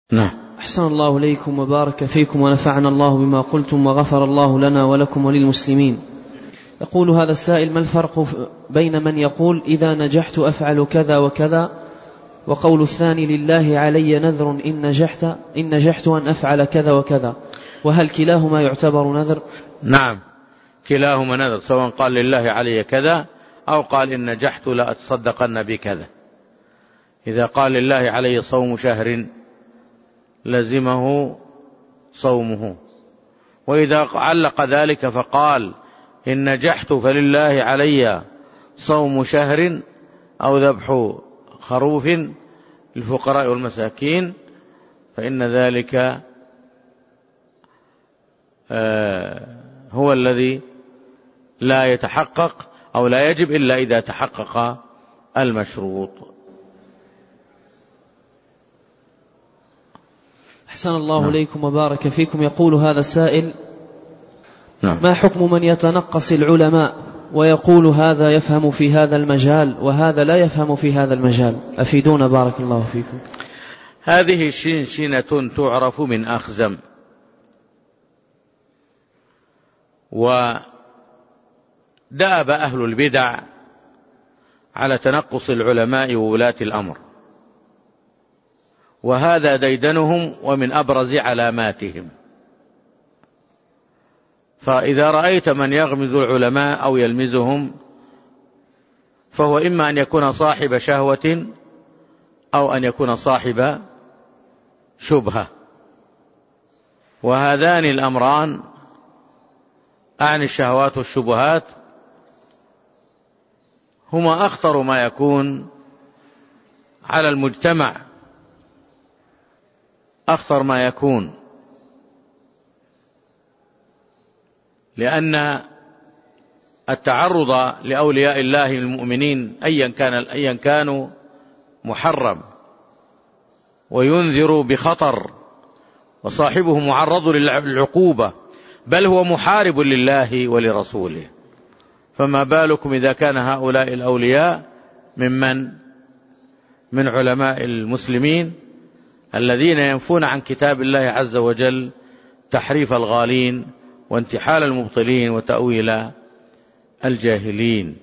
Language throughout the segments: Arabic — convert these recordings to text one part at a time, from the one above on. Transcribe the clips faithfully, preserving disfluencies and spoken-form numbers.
نعم. أحسن الله إليكم وبارك فيكم ونفعنا الله بما قلتم وغفر الله لنا ولكم وللمسلمين. يقول هذا السائل: ما الفرق بين من يقول إذا نجحت أفعل كذا وكذا، وقول الثاني لله علي نذر إن نجحت, إن نجحت أن أفعل كذا وكذا، وهل كلاهما يعتبر نذر؟ نعم، كلاهما نذر، سواء قال لله علي كذا أو قال إن نجحت لا أتصدقن بكذا. إذا قال لله علي صوم شهر لزمه صومه، وإذا علق ذلك فقال إن نجحت فلله علي صوم شهر أو ذبح خروف للفقراء والمساكين، فإن ذلك هو الذي لا يتحقق أو لا يجب إلا إذا تحقق المشروط. أحسن الله إليكم وبارك فيكم. يقول هذا السائل: نعم. ما حكم من يتنقص العلماء ويقول هذا يفهم في هذا المجال وهذا لا يفهم في هذا المجال؟ أفيدونا بارك الله فيكم. هذه شنشنة تعرف من أخزم، ودأب أهل البدع على تنقص العلماء وولاة الأمر، وهذا ديدنهم ومن أبرز علاماتهم. فإذا رأيت من يغمز العلماء أو يلمزهم فهو إما أن يكون صاحب شهوة أو أن يكون صاحب شبهة، وهذان الأمران أعني الشهوات والشبهات هما أخطر ما يكون على المجتمع، أخطر ما يكون، لأن التعرض لأولياء الله المؤمنين أيا كان أيا كانوا محرم وينذر بخطر، وصاحبه معرض للعقوبة، بل هو محارب لله ولرسوله. فما بالكم إذا كان هؤلاء الأولياء ممن من علماء المسلمين الذين ينفون عن كتاب الله عز وجل تحريف الغالين وانتحال المبطلين وتأويل الجاهلين.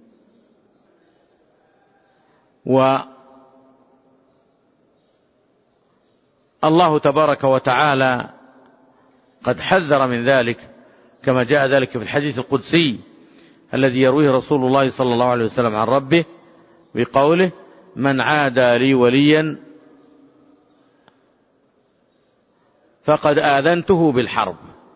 والله تبارك وتعالى قد حذر من ذلك، كما جاء ذلك في الحديث القدسي الذي يرويه رسول الله صلى الله عليه وسلم عن ربه بقوله: من عادى لي وليا فقد آذنته بالحرب.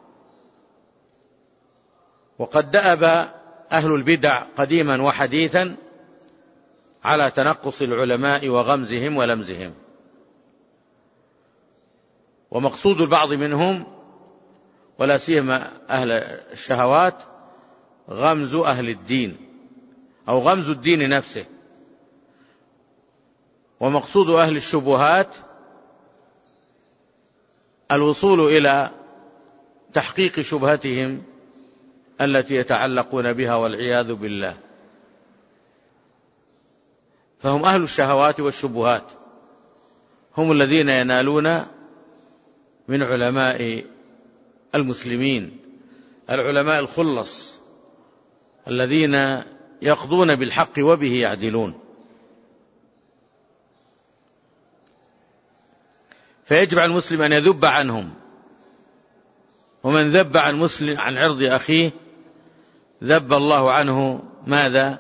وقد دأب أهل البدع قديما وحديثا على تنقص العلماء وغمزهم ولمزهم، ومقصود البعض منهم ولا سيما أهل الشهوات غمز أهل الدين أو غمز الدين نفسه، ومقصود أهل الشبهات الوصول إلى تحقيق شبهتهم التي يتعلقون بها والعياذ بالله. فهم أهل الشهوات والشبهات، هم الذين ينالون من علماء المسلمين، العلماء الخلص الذين يقضون بالحق وبه يعدلون. فيجب على المسلم أن يذب عنهم، ومن ذب عن مسلم عن عرض أخيه ذب الله عنه ماذا؟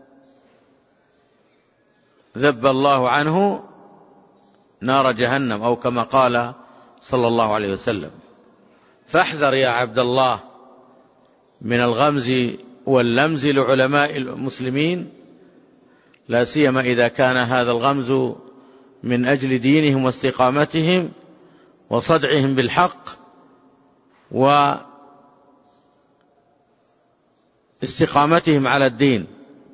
ذب الله عنه نار جهنم، أو كما قال صلى الله عليه وسلم. فاحذر يا عبد الله من الغمز واللمز لعلماء المسلمين، لا سيما إذا كان هذا الغمز من أجل دينهم واستقامتهم وصدعهم بالحق واستقامتهم على الدين.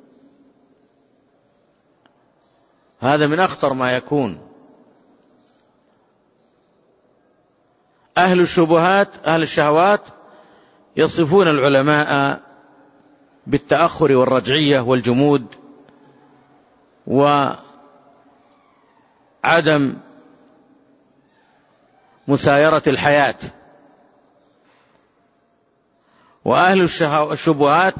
هذا من أخطر ما يكون. أهل الشبهات أهل الشهوات يصفون العلماء بالتأخر والرجعية والجمود وعدم مسايرة الحياة. وأهل الشبهات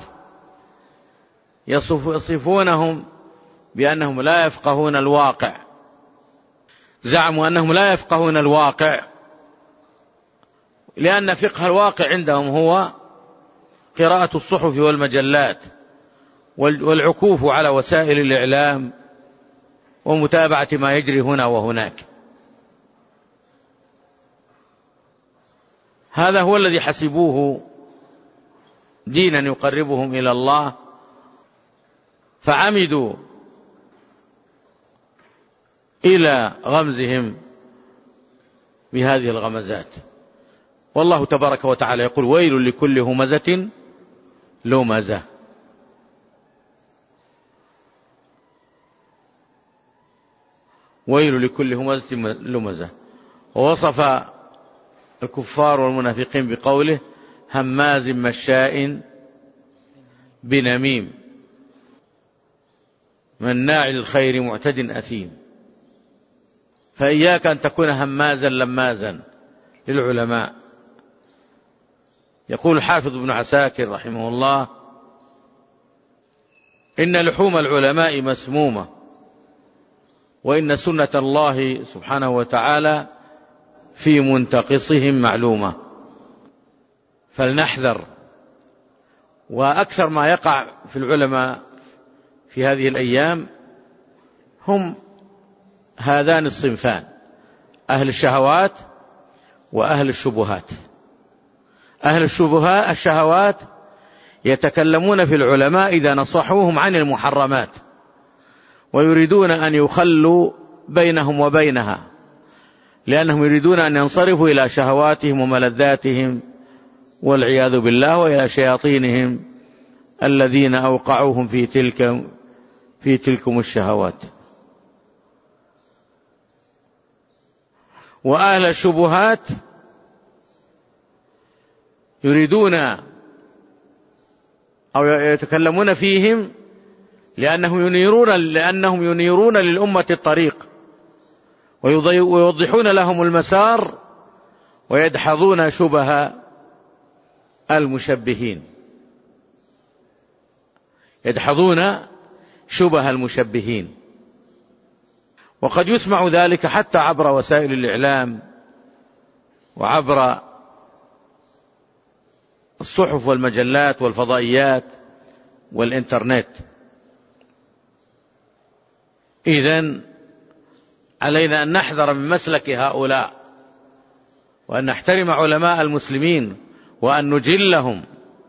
يصفونهم بأنهم لا يفقهون الواقع، زعموا أنهم لا يفقهون الواقع لأن فقه الواقع عندهم هو قراءة الصحف والمجلات والعكوف على وسائل الإعلام ومتابعة ما يجري هنا وهناك. هذا هو الذي حسبوه دينا يقربهم إلى الله، فعمدوا إلى غمزهم بهذه الغمزات. والله تبارك وتعالى يقول: ويل لكل همزة لمزة. ويل لكل همزة لمزة. ووصف الكفار والمنافقين بقوله: هماز مشاء بنميم مناع للخير معتد أثيم. فإياك أن تكون همازا لمازا للعلماء. يقول الحافظ ابن عساكر رحمه الله: إن لحوم العلماء مسمومة، وإن سنة الله سبحانه وتعالى في منتقصهم معلومة. فلنحذر. وأكثر ما يقع في العلماء في هذه الأيام هم هذان الصنفان: أهل الشهوات وأهل الشبهات. أهل الشبهات الشهوات يتكلمون في العلماء إذا نصحوهم عن المحرمات، ويريدون أن يخلوا بينهم وبينها، لأنهم يريدون أن ينصرفوا إلى شهواتهم وملذاتهم والعياذ بالله، وإلى شياطينهم الذين أوقعوهم في تلك في تلكم الشهوات. وأهل الشبهات يريدون أو يتكلمون فيهم لأنهم ينيرون لأنهم ينيرون للأمة الطريق، ويوضحون لهم المسار، ويدحضون شبه المشبهين يدحضون شبه المشبهين. وقد يسمع ذلك حتى عبر وسائل الإعلام وعبر الصحف والمجلات والفضائيات والإنترنت. إذن علينا أن نحذر من مسلك هؤلاء، وأن نحترم علماء المسلمين، وأن نجلهم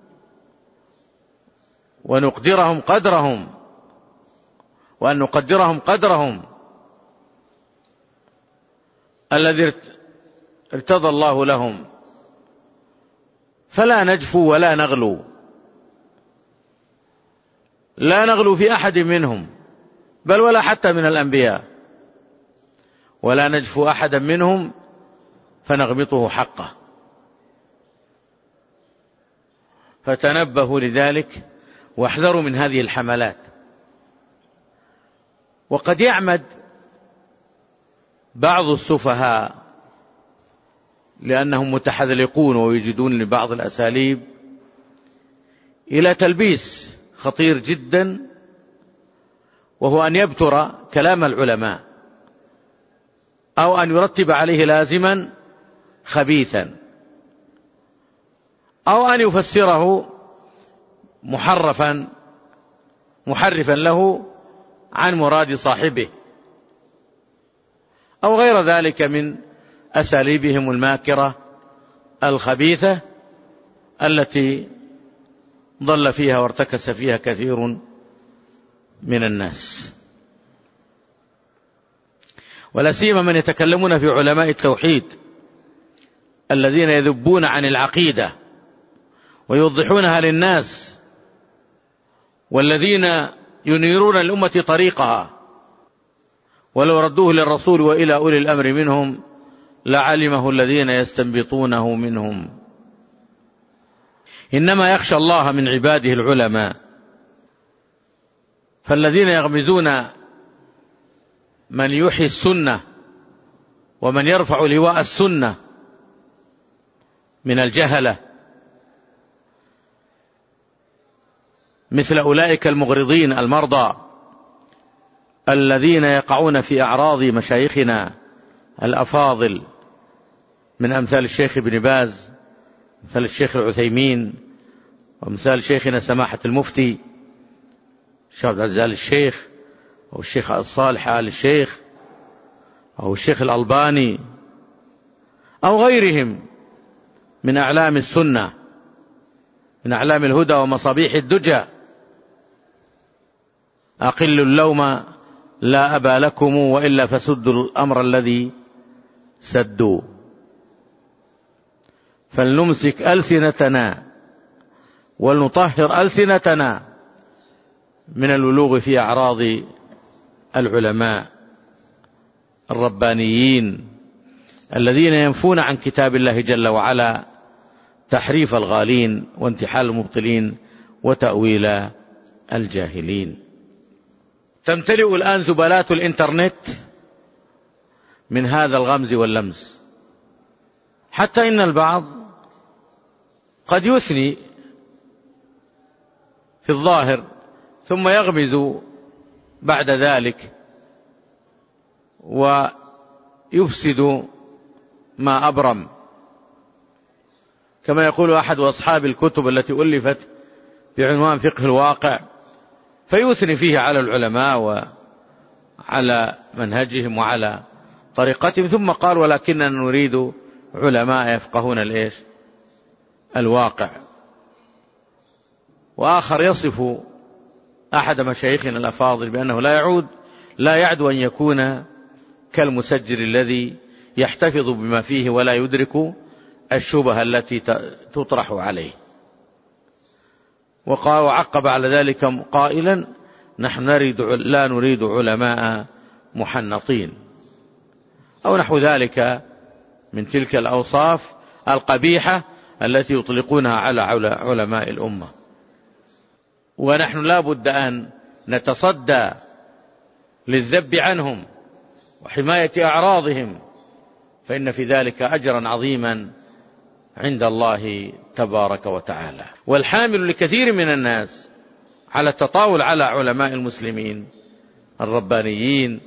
ونقدرهم قدرهم وأن نقدرهم قدرهم الذي ارتضى الله لهم، فلا نجفو ولا نغلو لا نغلو في أحد منهم، بل ولا حتى من الأنبياء، ولا نجفو أحدا منهم فنغمطه حقه. فتنبهوا لذلك واحذروا من هذه الحملات. وقد يعمد بعض السفهاء لأنهم متحذلقون ويجدون لبعض الأساليب إلى تلبيس خطير جدا، وهو أن يبتر كلام العلماء أو أن يرتب عليه لازما خبيثا، أو أن يفسره محرفا محرفا له عن مراد صاحبه، أو غير ذلك من أساليبهم الماكرة الخبيثة التي ضل فيها وارتكس فيها كثير من الناس. ولا سيما من يتكلمون في علماء التوحيد الذين يذبون عن العقيدة ويوضحونها للناس، والذين ينيرون الأمة طريقها، ولو ردوه للرسول وإلى أولي الأمر منهم لعلمه الذين يستنبطونه منهم. إنما يخشى الله من عباده العلماء. فالذين يغمزون من يحيي السنة ومن يرفع لواء السنة من الجهلة، مثل أولئك المغرضين المرضى الذين يقعون في أعراض مشايخنا الأفاضل، من أمثال الشيخ ابن باز، مثل الشيخ العثيمين، ومثال شيخنا سماحة المفتي الشيخ عبد العزيز آل الشيخ، أو الشيخ الصالح آل الشيخ، أو الشيخ الألباني، أو غيرهم من أعلام السنة، من أعلام الهدى ومصابيح الدجى. أقل اللوم لا أبا لكم وإلا فسدوا الأمر الذي سدوا. فلنمسك ألسنتنا ولنطهر ألسنتنا من الولوغ في أعراض العلماء الربانيين الذين ينفون عن كتاب الله جل وعلا تحريف الغالين وانتحال المبطلين وتأويل الجاهلين. تمتلئ الآن زبالات الإنترنت من هذا الغمز واللمز، حتى إن البعض قد يثني في الظاهر ثم يغمز بعد ذلك ويفسد ما أبرم، كما يقول أحد أصحاب الكتب التي ألفت بعنوان فقه الواقع، فيثني فيه على العلماء وعلى منهجهم وعلى طريقتهم، ثم قال ولكننا نريد علماء يفقهون الإيش؟ الواقع. وآخر يصف أحد مشايخنا الأفاضل بأنه لا يعود لا يعد أن يكون كالمسجل الذي يحتفظ بما فيه ولا يدرك الشبهة التي تطرح عليه. وقال وعقب على ذلك قائلا نحن نريد لا نريد علماء محنطين، أو نحو ذلك من تلك الأوصاف القبيحة التي يطلقونها على علماء الأمة. ونحن لا بد أن نتصدى للذب عنهم وحماية أعراضهم، فإن في ذلك أجرا عظيما عند الله تبارك وتعالى. والحامل لكثير من الناس على التطاول على علماء المسلمين الربانيين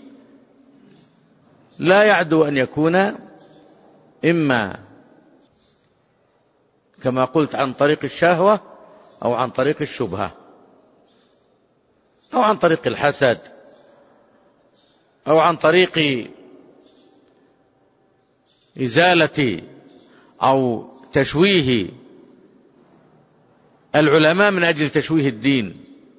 لا يعدو أن يكون إما كما قلت عن طريق الشهوة، أو عن طريق الشبهة، أو عن طريق الحسد، أو عن طريق إزالة أو تشويه العلماء من أجل تشويه الدين.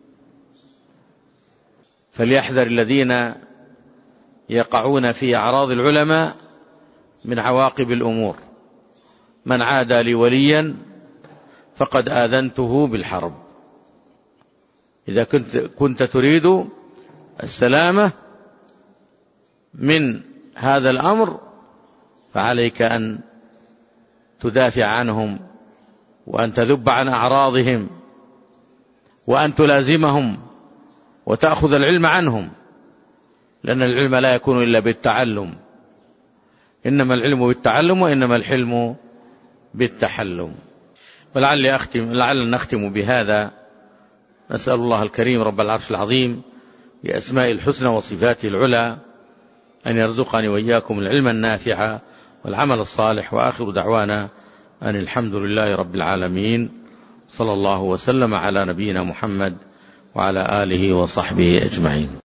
فليحذر الذين يقعون في أعراض العلماء من عواقب الأمور. من عادى لي وليا فقد آذنته بالحرب. إذا كنت, كنت تريد السلامة من هذا الأمر فعليك أن تدافع عنهم، وأن تذب عن أعراضهم، وأن تلازمهم وتأخذ العلم عنهم، لأن العلم لا يكون إلا بالتعلم، إنما العلم بالتعلم وإنما الحلم بالتحلم. ولعل أختم لعل نختم بهذا. نسأل الله الكريم رب العرش العظيم بأسماء الحسنى وصفاته العلى أن يرزقني وإياكم العلم النافع والعمل الصالح. وآخر دعوانا أن الحمد لله رب العالمين، صلى الله وسلم على نبينا محمد وعلى آله وصحبه أجمعين.